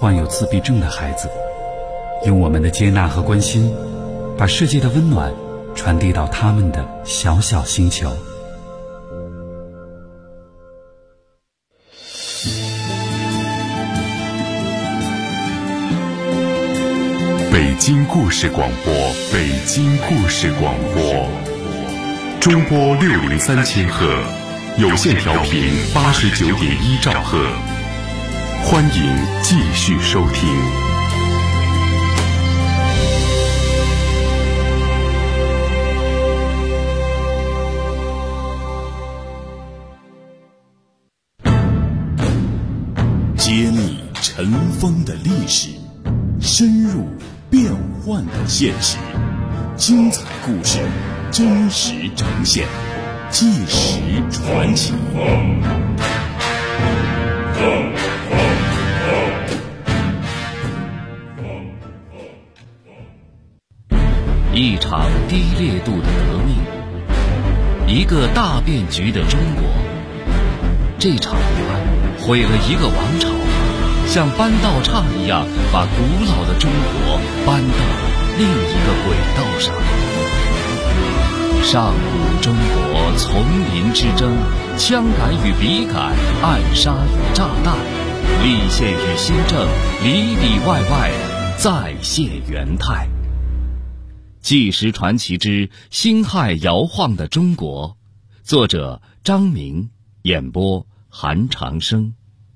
患有自闭症的孩子，用我们的接纳和关心，把世界的温暖传递到他们的小小星球。 北京故事广播，北京故事广播，中波603千赫，有线调频89.1兆赫，欢迎继续收听。 揭秘尘封的历史，深入变幻的现实，精彩故事真实呈现，纪实传奇。 一场低烈度的革命，一个大变局的中国。这场乱毁了一个王朝，像搬道岔一样把古老的中国搬到了另一个轨道上。上古中国丛林之争，枪杆与笔杆，暗杀与炸弹，立宪与新政，里里外外再现元态。纪实传奇之辛亥摇晃的中国，作者张明，演播韩长生。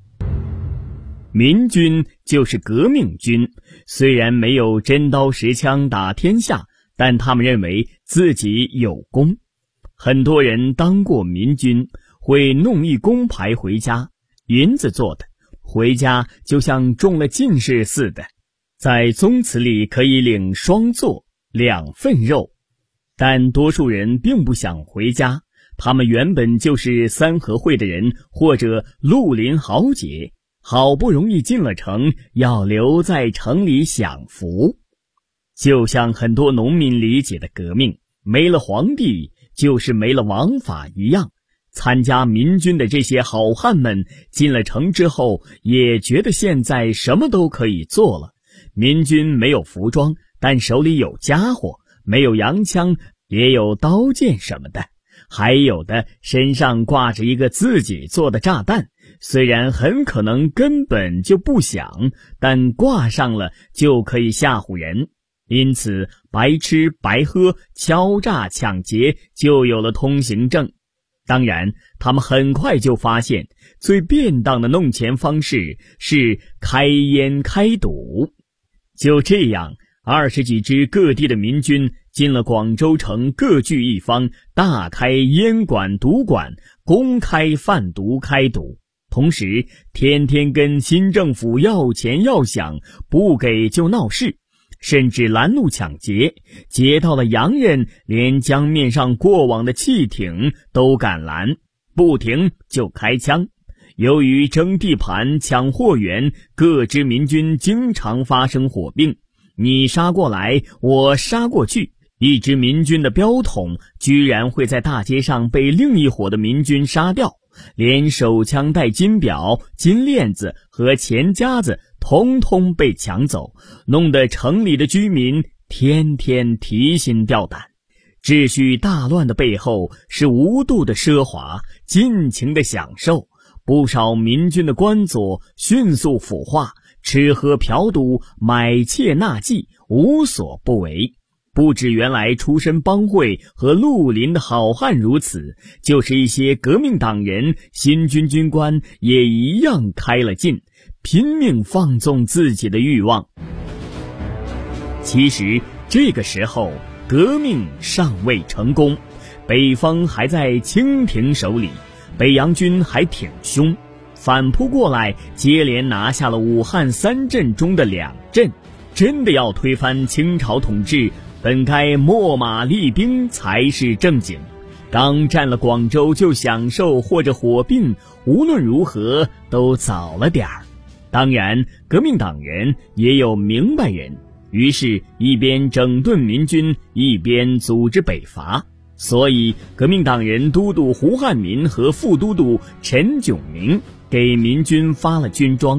民军就是革命军，虽然没有真刀实枪打天下，但他们认为自己有功。很多人当过民军，会弄一工牌回家，银子做的，回家就像中了进士似的，在宗祠里可以领双座2份肉。但多数人并不想回家，他们原本就是三合会的人或者绿林豪杰，好不容易进了城，要留在城里享福。就像很多农民理解的革命，没了皇帝就是没了王法一样。参加民军的这些好汉们进了城之后，也觉得现在什么都可以做了。民军没有服装，但手里有家伙，没有洋枪，也有刀剑什么的，还有的身上挂着一个自己做的炸弹，虽然很可能根本就不响，但挂上了就可以吓唬人。因此白吃白喝敲诈抢劫就有了通行证。当然他们很快就发现，最便当的弄钱方式是开烟开赌。就这样20几支各地的民军进了广州城，各据一方，大开烟馆赌馆，公开贩毒开赌，同时天天跟新政府要钱要饷，不给就闹事，甚至拦路抢劫，劫到了洋人连江面上过往的汽艇都敢拦，不停就开枪。由于争地盘抢货源，各支民军经常发生火并，你杀过来我杀过去，一支民军的标统居然会在大街上被另一伙的民军杀掉，连手枪带金表、金链子和钱夹子通通被抢走，弄得城里的居民天天提心吊胆。秩序大乱的背后是无度的奢华，尽情的享受。不少民军的官佐迅速腐化，吃喝嫖赌，买妾纳妓，无所不为。不止原来出身帮会和绿林的好汉如此，就是一些革命党人、新军军官也一样开了劲，拼命放纵自己的欲望。其实这个时候革命尚未成功，北方还在清廷手里，北洋军还挺凶，反扑过来，接连拿下了武汉3镇中的2镇。真的要推翻清朝统治，本该秣马厉兵才是正经。刚占了广州就享受或者火并，无论如何都早了点儿。当然革命党人也有明白人，于是一边整顿民军，一边组织北伐。所以革命党人都督胡汉民和副都督陈炯明给民军发了军装，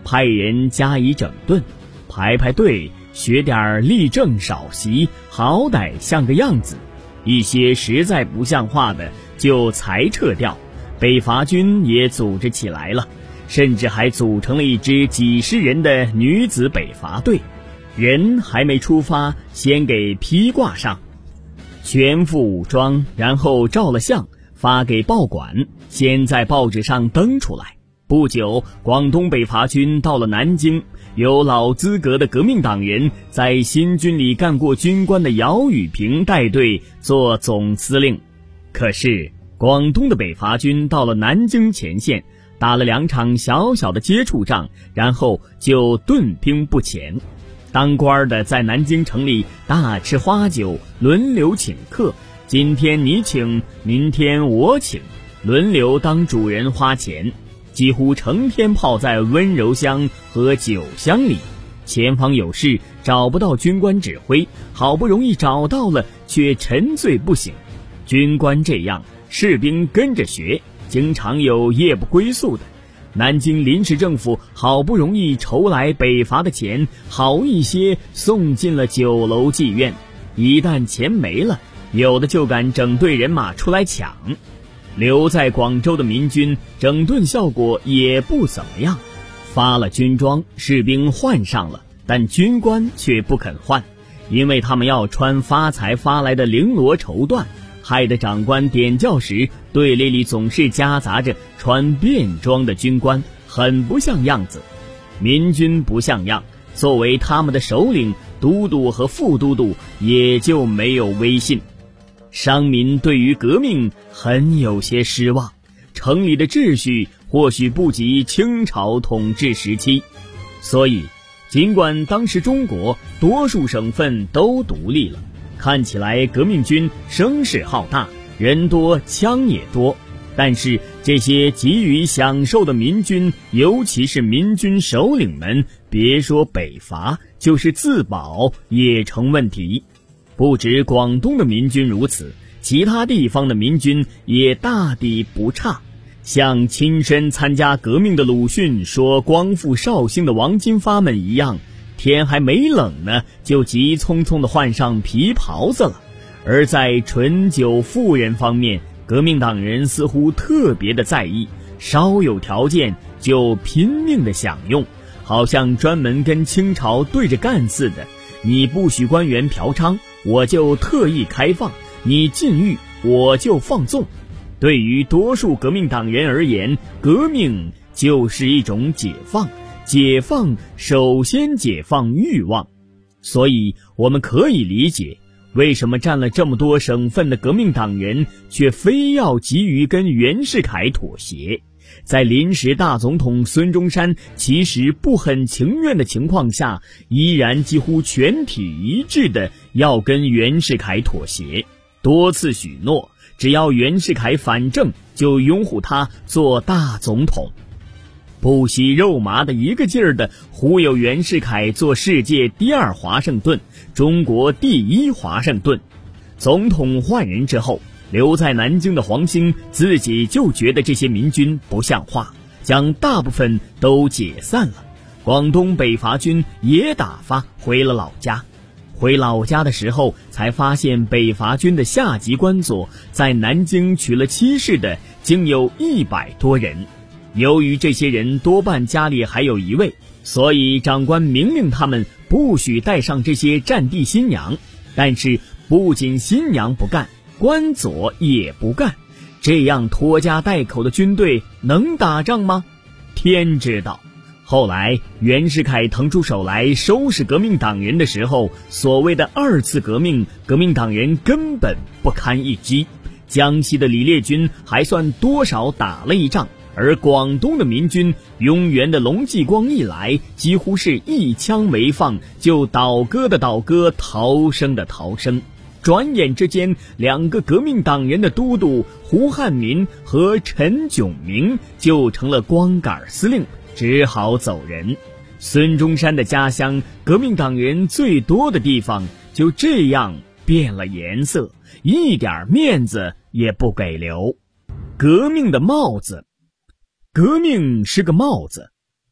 派人加以整顿，排队，学点立正少席，好歹像个样子。一些实在不像话的就裁撤掉，北伐军也组织起来了，甚至还组成了一支几十人的女子北伐队，人还没出发，先给披挂上，全副武装，然后照了相，发给报馆，先在报纸上登出来。不久，广东北伐军到了南京，有老资格的革命党人在新军里干过军官的姚雨萍带队做总司令。可是广东的北伐军到了南京前线，打了2场小小的接触仗，然后就顿兵不前。当官的在南京城里大吃花酒，轮流请客，今天你请，明天我请，轮流当主人花钱，几乎成天泡在温柔乡和酒香里。前方有事找不到军官指挥，好不容易找到了，却沉醉不醒。军官这样，士兵跟着学，经常有夜不归宿的。南京临时政府好不容易筹来北伐的钱，好一些送进了酒楼妓院，一旦钱没了，有的就敢整队人马出来抢。留在广州的民军整顿效果也不怎么样，发了军装，士兵换上了，但军官却不肯换，因为他们要穿发财发来的绫罗绸缎，害得长官点教时队列里总是夹杂着穿便装的军官，很不像样子。民军不像样，作为他们的首领，都督和副都督也就没有威信。商民对于革命很有些失望，城里的秩序或许不及清朝统治时期，所以尽管当时中国多数省份都独立了，看起来革命军声势浩大，人多枪也多，但是这些急于享受的民军，尤其是民军首领们，别说北伐，就是自保也成问题。不止广东的民军如此，其他地方的民军也大抵不差。像亲身参加革命的鲁迅说光复绍兴的王金发们一样，天还没冷呢，就急匆匆地换上皮袍子了。而在醇酒妇人方面，革命党人似乎特别的在意，稍有条件就拼命的享用，好像专门跟清朝对着干似的。你不许官员嫖娼，我就特意开放；你禁欲，我就放纵。对于多数革命党人而言，革命就是一种解放，解放首先解放欲望。所以我们可以理解，为什么占了这么多省份的革命党人却非要急于跟袁世凯妥协。在临时大总统孙中山其实不很情愿的情况下，依然几乎全体一致的要跟袁世凯妥协，多次许诺只要袁世凯反正就拥护他做大总统，不惜肉麻的一个劲儿的忽悠袁世凯做世界第2华盛顿，中国第1华盛顿。总统换人之后，留在南京的黄兴自己就觉得这些民军不像话，将大部分都解散了。广东北伐军也打发回了老家。回老家的时候，才发现北伐军的下级官佐在南京娶了妻室的竟有100多人。由于这些人多半家里还有一位，所以长官明令他们不许带上这些战地新娘。但是不仅新娘不干，官佐也不干，这样拖家带口的军队能打仗吗？天知道。后来袁世凯腾出手来收拾革命党人的时候，所谓的2次革命，革命党人根本不堪一击。江西的李烈钧还算多少打了一仗，而广东的民军，拥元的龙继光一来，几乎是一枪没放就倒戈的倒戈，逃生的逃生。转眼之间，2个革命党人的都督胡汉民和陈炯明就成了光杆司令，只好走人。孙中山的家乡，革命党人最多的地方，就这样变了颜色，一点面子也不给留。革命的帽子，革命是个帽子，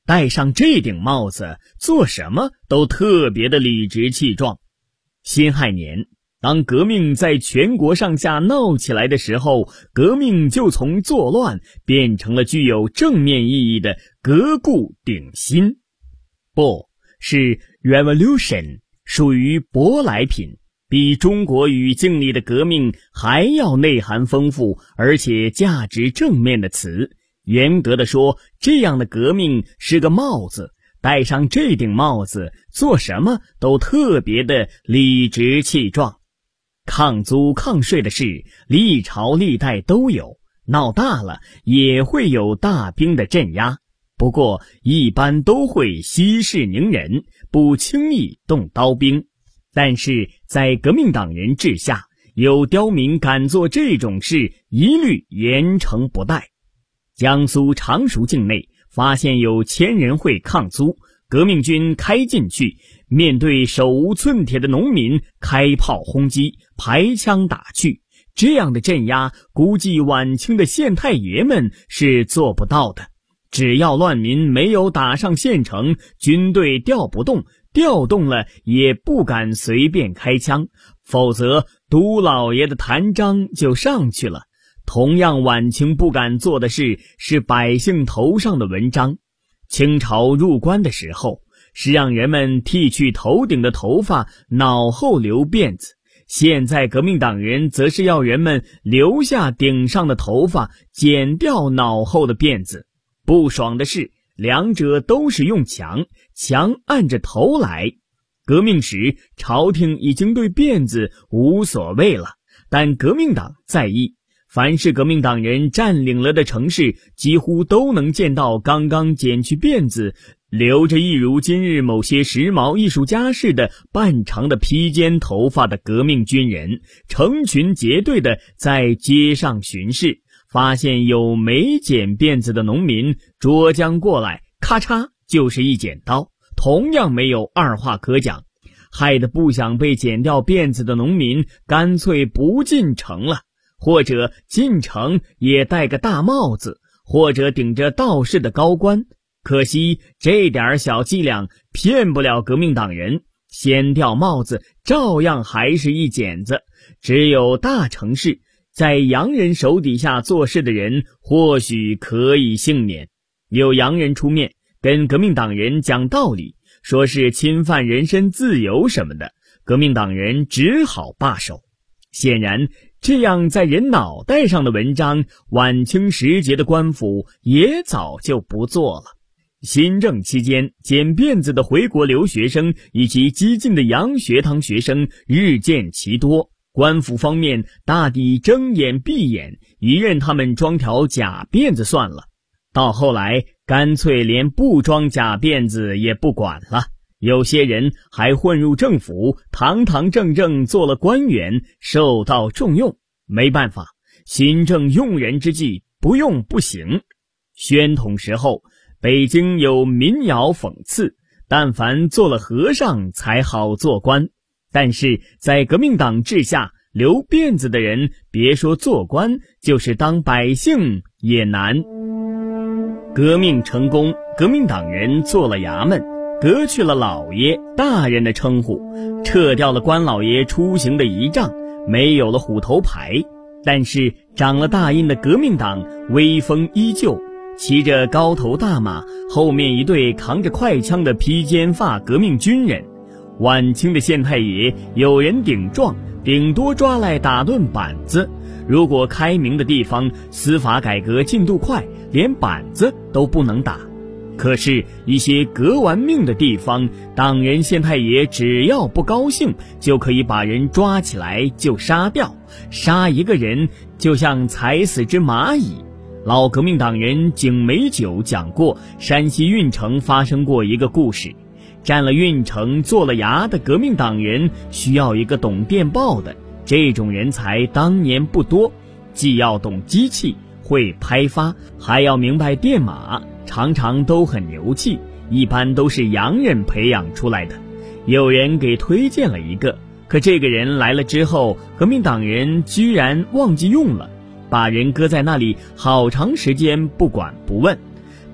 戴上这顶帽子，做什么都特别的理直气壮。辛亥年，当革命在全国上下闹起来的时候，革命就从作乱变成了具有正面意义的革故鼎新。不，是 revolution， 属于舶来品，比中国语境里的革命还要内涵丰富，而且价值正面的词。严格的说，这样的革命是个帽子，戴上这顶帽子，做什么都特别的理直气壮。抗租抗税的事，历朝历代都有，闹大了也会有大兵的镇压，不过一般都会息事宁人，不轻易动刀兵。但是在革命党人治下，有刁民敢做这种事，一律严惩不贷。江苏常熟境内发现有千人会抗租，革命军开进去，面对手无寸铁的农民开炮轰击，排枪打去。这样的镇压，估计晚清的县太爷们是做不到的。只要乱民没有打上县城，军队调不动，调动了也不敢随便开枪，否则都老爷的弹章就上去了。同样晚清不敢做的事是百姓头上的文章。清朝入关的时候，是让人们剃去头顶的头发，脑后留辫子。现在革命党人则是要人们留下顶上的头发，剪掉脑后的辫子。不爽的是，两者都是用墙按着头来。革命时，朝廷已经对辫子无所谓了，但革命党在意。凡是革命党人占领了的城市，几乎都能见到刚刚剪去辫子，留着一如今日某些时髦艺术家似的半长的披肩头发的革命军人，成群结队的在街上巡视。发现有没剪辫子的农民捉将过来，咔嚓就是一剪刀，同样没有二话可讲。害得不想被剪掉辫子的农民干脆不进城了，或者进城也戴个大帽子，或者顶着道士的高官。可惜这点小伎俩骗不了革命党人，掀掉帽子照样还是一剪子。只有大城市在洋人手底下做事的人或许可以幸免，有洋人出面跟革命党人讲道理，说是侵犯人身自由什么的，革命党人只好罢手。显然这样在人脑袋上的文章，晚清时节的官府也早就不做了。新政期间，剪辫子的回国留学生以及激进的洋学堂学生日渐其多，官府方面大抵睁眼闭眼，一任他们装条假辫子算了。到后来干脆连不装假辫子也不管了，有些人还混入政府，堂堂正正做了官员，受到重用。没办法，新政用人之际，不用不行。宣统时候，北京有民谣讽刺，但凡做了和尚才好做官。但是在革命党治下，留辫子的人别说做官，就是当百姓也难。革命成功，革命党人做了衙门，革去了老爷大人的称呼，撤掉了官老爷出行的仪仗，没有了虎头牌。但是长了大印的革命党威风依旧，骑着高头大马，后面一队扛着快枪的披肩发革命军人。晚清的县太爷有人顶撞，顶多抓来打顿板子。如果开明的地方司法改革进度快，连板子都不能打。可是一些革完命的地方，党人县太爷只要不高兴，就可以把人抓起来就杀掉，杀一个人就像踩死只蚂蚁。老革命党人景美九讲过，山西运城发生过一个故事。占了运城做了衙的革命党人需要一个懂电报的，这种人才当年不多，既要懂机器，会拍发，还要明白电码，常常都很牛气，一般都是洋人培养出来的。有人给推荐了一个，可这个人来了之后，革命党人居然忘记用了，把人搁在那里好长时间不管不问。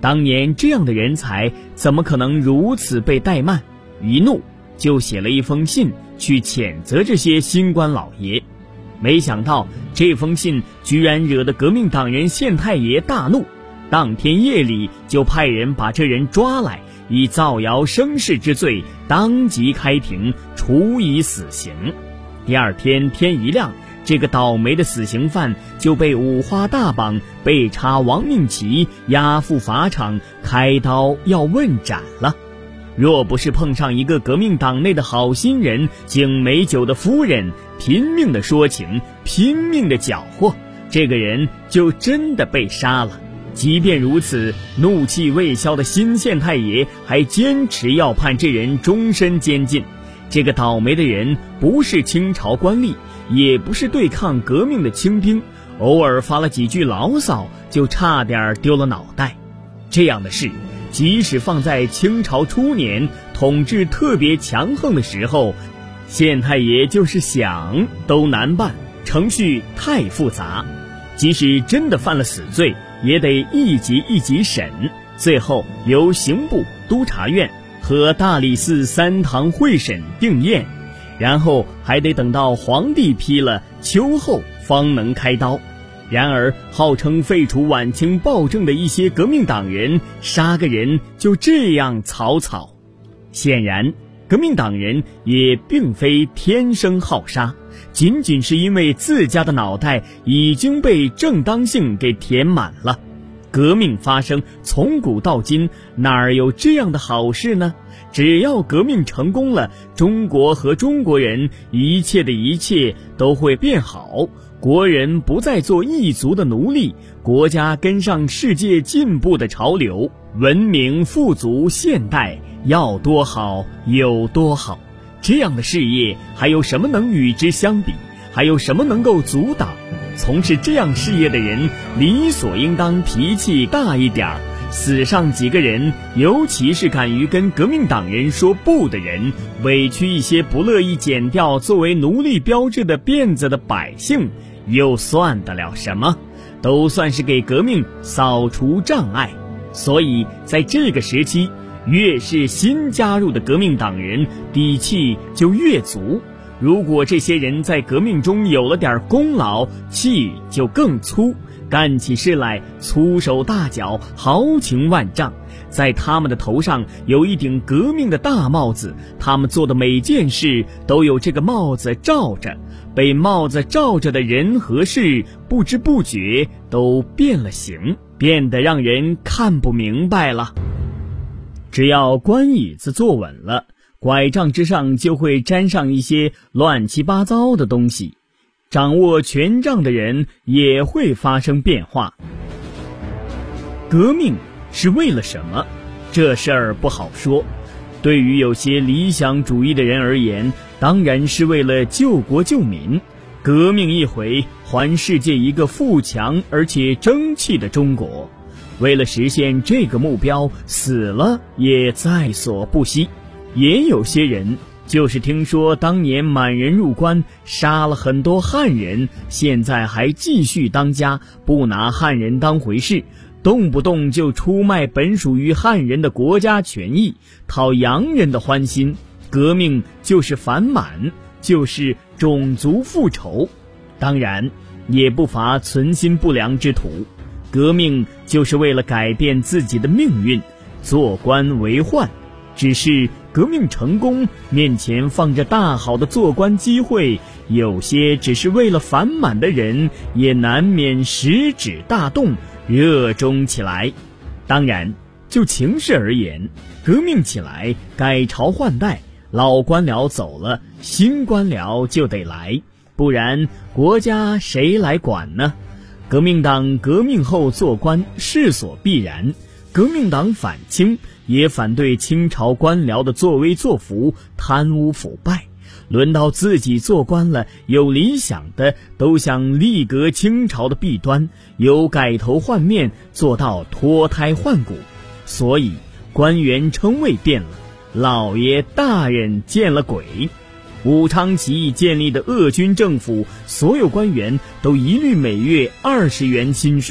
当年这样的人才怎么可能如此被怠慢？一怒就写了一封信去谴责这些新官老爷。没想到这封信居然惹得革命党人县太爷大怒，当天夜里就派人把这人抓来，以造谣生事之罪当即开庭，处以死刑。第二天天一亮，这个倒霉的死刑犯就被五花大绑，被插亡命旗，押赴法场，开刀要问斩了。若不是碰上一个革命党内的好心人景美九的夫人拼命的说情，拼命的搅和，这个人就真的被杀了。即便如此，怒气未消的新县太爷还坚持要判这人终身监禁。这个倒霉的人不是清朝官吏，也不是对抗革命的清兵，偶尔发了几句牢骚就差点丢了脑袋。这样的事即使放在清朝初年统治特别强横的时候，县太爷就是想都难办，程序太复杂。即使真的犯了死罪，也得一级一级审，最后由刑部、督察院和大理寺3堂会审定验，然后还得等到皇帝批了秋后方能开刀。然而号称废除晚清暴政的一些革命党人，杀个人就这样草草。显然革命党人也并非天生好杀，仅仅是因为自家的脑袋已经被正当性给填满了。革命发生从古到今，哪儿有这样的好事呢？只要革命成功了，中国和中国人一切的一切都会变好，国人不再做异族的奴隶，国家跟上世界进步的潮流，文明富足现代，要多好有多好。这样的事业还有什么能与之相比？还有什么能够阻挡？从事这样事业的人理所应当脾气大一点儿，死上几个人，尤其是敢于跟革命党人说不的人，委屈一些不乐意剪掉作为奴隶标志的辫子的百姓，又算得了什么？都算是给革命扫除障碍。所以在这个时期，越是新加入的革命党人，底气就越足。如果这些人在革命中有了点功劳，气就更粗，干起事来粗手大脚，豪情万丈。在他们的头上有一顶革命的大帽子，他们做的每件事都有这个帽子罩着，被帽子罩着的人和事不知不觉都变了形，变得让人看不明白了。只要官椅子坐稳了，拐杖之上就会沾上一些乱七八糟的东西，掌握权杖的人也会发生变化。革命是为了什么？这事儿不好说。对于有些理想主义的人而言，当然是为了救国救民。革命一回，还世界一个富强而且争气的中国。为了实现这个目标，死了也在所不惜。也有些人就是听说当年满人入关，杀了很多汉人，现在还继续当家，不拿汉人当回事，动不动就出卖本属于汉人的国家权益，讨洋人的欢心。革命就是反满，就是种族复仇。当然也不乏存心不良之徒，革命就是为了改变自己的命运，做官为宦。只是革命成功，面前放着大好的做官机会，有些只是为了反满的人，也难免食指大动，热衷起来。当然就情势而言，革命起来，改朝换代，老官僚走了，新官僚就得来，不然国家谁来管呢？革命党革命后做官势所必然，革命党反清，也反对清朝官僚的作威作福、贪污腐败。轮到自己做官了，有理想的都想力革清朝的弊端，有改头换面，做到脱胎换骨。所以官员称谓变了，老爷大人见了鬼。武昌起义建立的鄂军政府，所有官员都一律每月20元薪水，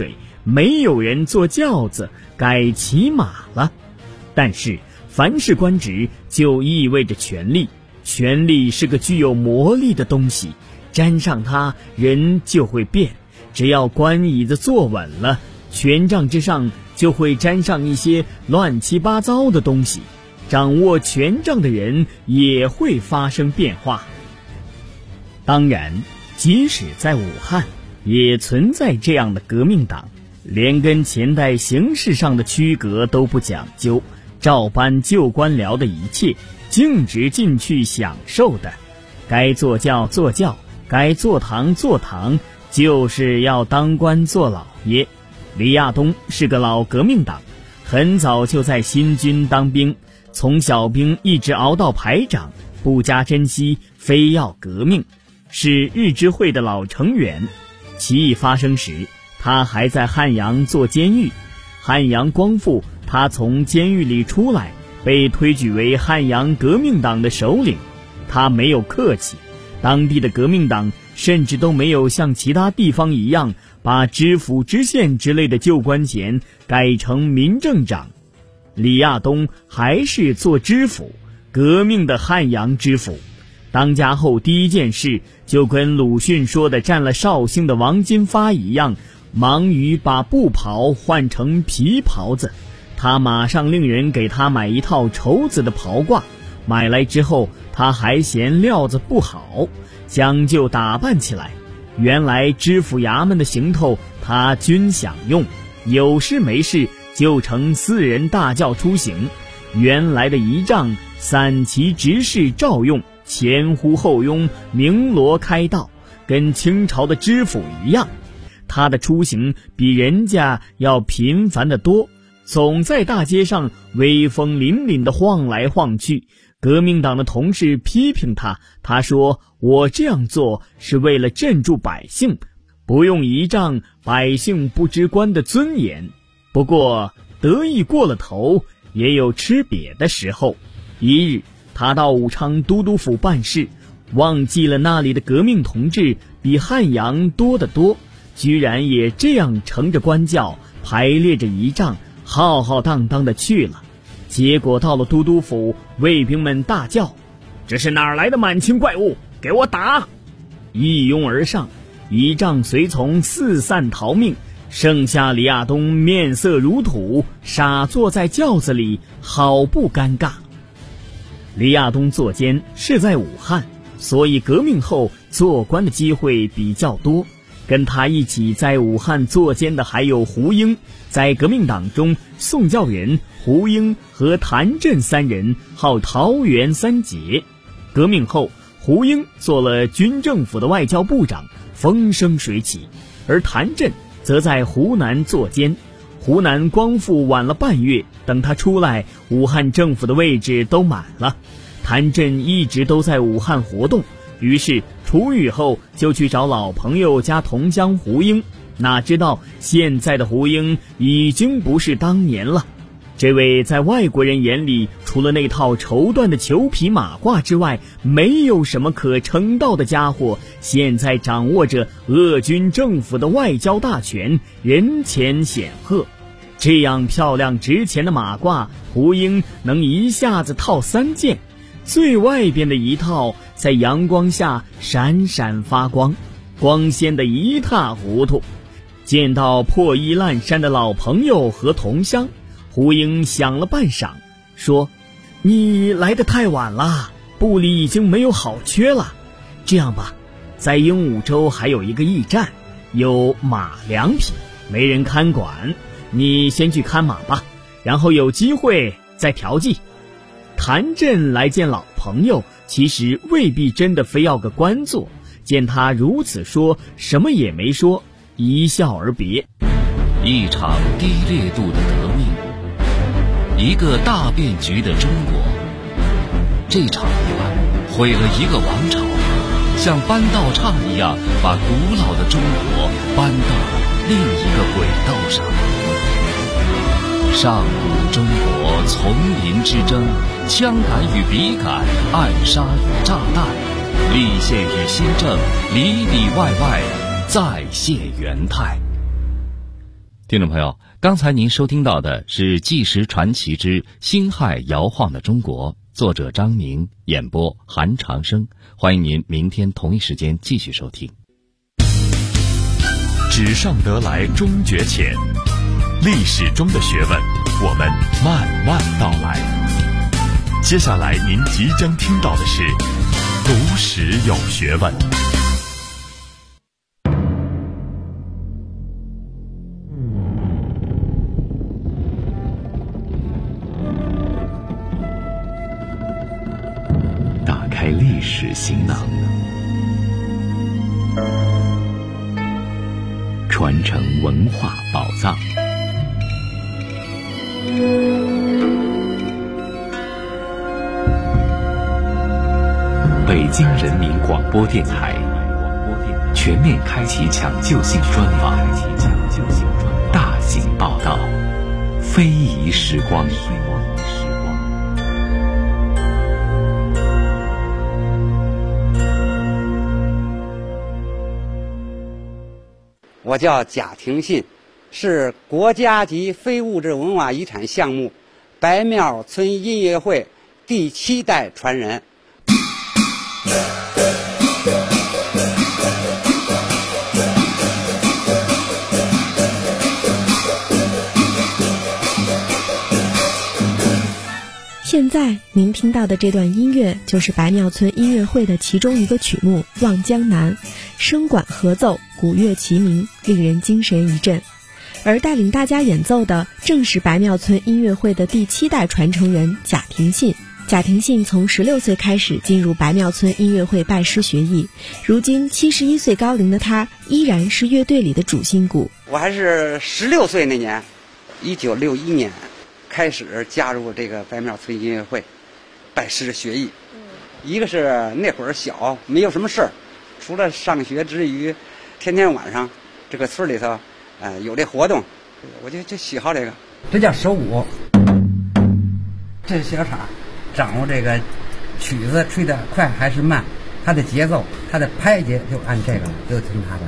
没有人坐轿子，改骑马了。但是凡是官职就意味着权力，权力是个具有魔力的东西，沾上它人就会变。只要官椅子坐稳了，权杖之上就会沾上一些乱七八糟的东西，掌握权杖的人也会发生变化。当然，即使在武汉也存在这样的革命党，连跟前代形式上的区隔都不讲究，照搬旧官僚的一切，径直进去享受的。该坐轿坐轿，该坐堂坐堂，就是要当官做老爷。李亚东是个老革命党，很早就在新军当兵，从小兵一直熬到排长，不加珍惜，非要革命，是日支会的老成员。起义发生时，他还在汉阳做监狱。汉阳光复，他从监狱里出来，被推举为汉阳革命党的首领。他没有客气，当地的革命党甚至都没有像其他地方一样把知府知县之类的旧官衔改成民政长。李亚东还是做知府，革命的汉阳知府。当家后第一件事就跟鲁迅说的占了绍兴的王金发一样，忙于把布袍换成皮袍子。他马上令人给他买一套绸子的袍褂，买来之后他还嫌料子不好，将就打扮起来。原来知府衙门的行头他均享用，有事没事就乘私人大轿出行。原来的仪仗散骑执事照用，前呼后拥，鸣锣开道，跟清朝的知府一样。他的出行比人家要频繁得多，总在大街上威风凛凛地晃来晃去。革命党的同事批评他，他说：“我这样做是为了镇住百姓，不用仪仗，百姓不知官的尊严。”不过得意过了头，也有吃瘪的时候。一日，他到武昌都督府办事，忘记了那里的革命同志比汉阳多得多，居然也这样乘着官轿，排列着仪仗，浩浩荡荡地去了。结果到了都督府，卫兵们大叫：“这是哪儿来的满清怪物，给我打！”一拥而上，仪仗随从四散逃命，剩下李亚东面色如土，傻坐在轿子里，好不尴尬。李亚东坐监是在武汉，所以革命后做官的机会比较多。跟他一起在武汉坐监的还有胡英，在革命党中，宋教仁、胡英和谭震三人号桃园三杰。革命后，胡英做了军政府的外交部长，风生水起，而谭震则在湖南坐监。湖南光复晚了半月，等他出来，武汉政府的位置都满了。谭震一直都在武汉活动，于是出狱后就去找老朋友加同乡胡英，哪知道现在的胡英已经不是当年了。这位在外国人眼里除了那套绸缎的裘皮马褂之外没有什么可称道的家伙，现在掌握着鄂军政府的外交大权，人前显赫。这样漂亮值钱的马褂，胡英能一下子套3件，最外边的一套在阳光下闪闪发光，光鲜得一塌糊涂。见到破衣烂衫的老朋友和同乡，胡英想了半晌，说：“你来得太晚了，部里已经没有好缺了。这样吧，在鹦鹉洲还有一个驿站，有马2匹，没人看管，你先去看马吧，然后有机会再调剂。”谭震来见老朋友，其实未必真的非要个官做，见他如此说，什么也没说，一笑而别。 一场低烈度的革命，一个大变局的中国。这场意外毁了一个王朝，像搬道岔一样把古老的中国搬到另一个轨道上。上古中国丛林之争，枪杆与笔杆，暗杀与炸弹，立宪与新政，里里外外再现元态。 听众朋友，刚才您收听到的是《纪实传奇之辛亥摇晃的中国》，作者张明，演播韩长生。欢迎您明天同一时间继续收听。 纸上得来终觉浅，历史中的学问，我们慢慢道来。接下来您即将听到的是读史有学问。 打开历史行囊，传承文化宝藏。北京人民广播电台全面开启抢救性专访，大型报道，非遗时光。 我叫贾廷信，是国家级非物质文化遗产项目白庙村音乐会第7代传人。 现在您听到的这段音乐就是白庙村音乐会的其中一个曲目《望江南》，声管合奏，鼓乐齐鸣，令人精神一振。而带领大家演奏的正是白庙村音乐会的第7代传承人贾廷信。贾廷信从16岁开始进入白庙村音乐会拜师学艺，如今71岁高龄的他依然是乐队里的主心骨。 我还是16岁那年，1961年开始加入这个白庙村音乐会，拜师学艺。一个是那会儿小，没有什么事儿，除了上学之余，天天晚上这个村里头，有这活动，我就喜好这个。这叫手舞，这是小叉，掌握这个曲子吹得快还是慢，它的节奏，它的拍节就按这个，就听它的。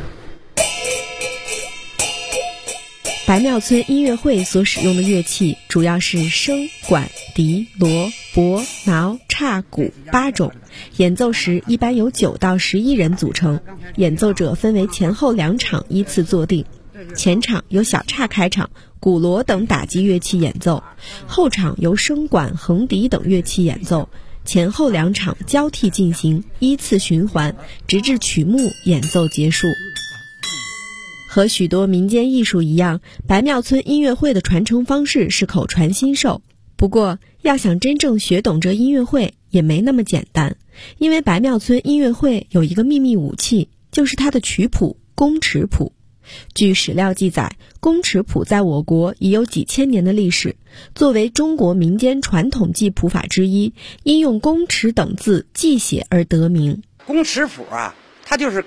白庙村音乐会所使用的乐器主要是笙、管、笛、锣、钹、铙、叉、鼓8种，演奏时一般由9到11人组成，演奏者分为前后2场依次坐定。前场由小叉开场，鼓锣等打击乐器演奏，后场由笙管、横笛等乐器演奏，前后2场交替进行，依次循环，直至曲目演奏结束。和许多民间艺术一样，白庙村音乐会的传承方式是口传心授。不过，要想真正学懂这音乐会也没那么简单，因为白庙村音乐会有一个秘密武器，就是它的曲谱宫尺谱。据史料记载，宫尺谱在我国已有几千年的历史，作为中国民间传统记谱法之一，因用宫尺等字记写而得名。 宫尺谱啊，它就是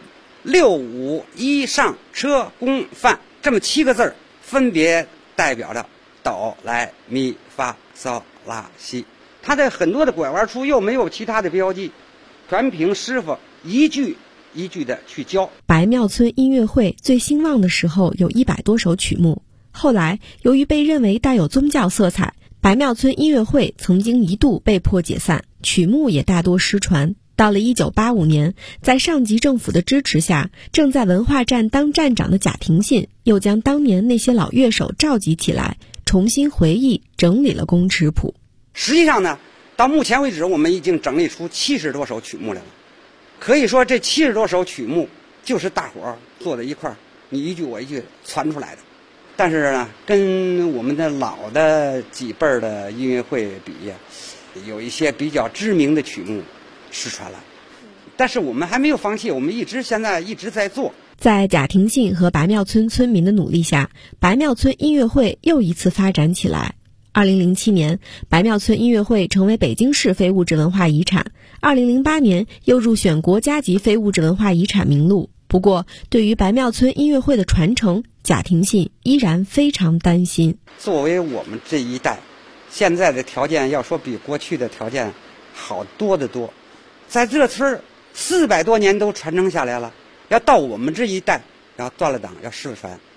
6、5、1上车宫范这么7个字，分别代表着哆来咪发嗦拉西。它的很多的拐弯处又没有其他的标记，全凭师傅一句一句的去教。 白庙村音乐会最兴旺的时候有100多首曲目，后来由于被认为带有宗教色彩，白庙村音乐会曾经一度被迫解散，曲目也大多失传。到了1985年，在上级政府的支持下，正在文化站当站长的贾廷信又将当年那些老乐手召集起来，重新回忆整理了宫尺谱。 实际上呢，到目前为止我们已经整理出70多首曲目来了。可以说这70多首曲目就是大伙儿坐在一块儿，你一句我一句传出来的。但是呢，跟我们的老的几辈儿的音乐会比呀，有一些比较知名的曲目失传了。但是我们还没有放弃，我们现在一直在做。 在贾廷信和白庙村村民的努力下，白庙村音乐会又一次发展起来。2007年，白庙村音乐会成为北京市非物质文化遗产。2008年又入选国家级非物质文化遗产名录。不过，对于白庙村音乐会的传承，贾廷信依然非常担心。 作为我们这一代，现在的条件要说比过去的条件好多得多。在这村400多年都传承下来了，要到我们这一代要断了档，要失传，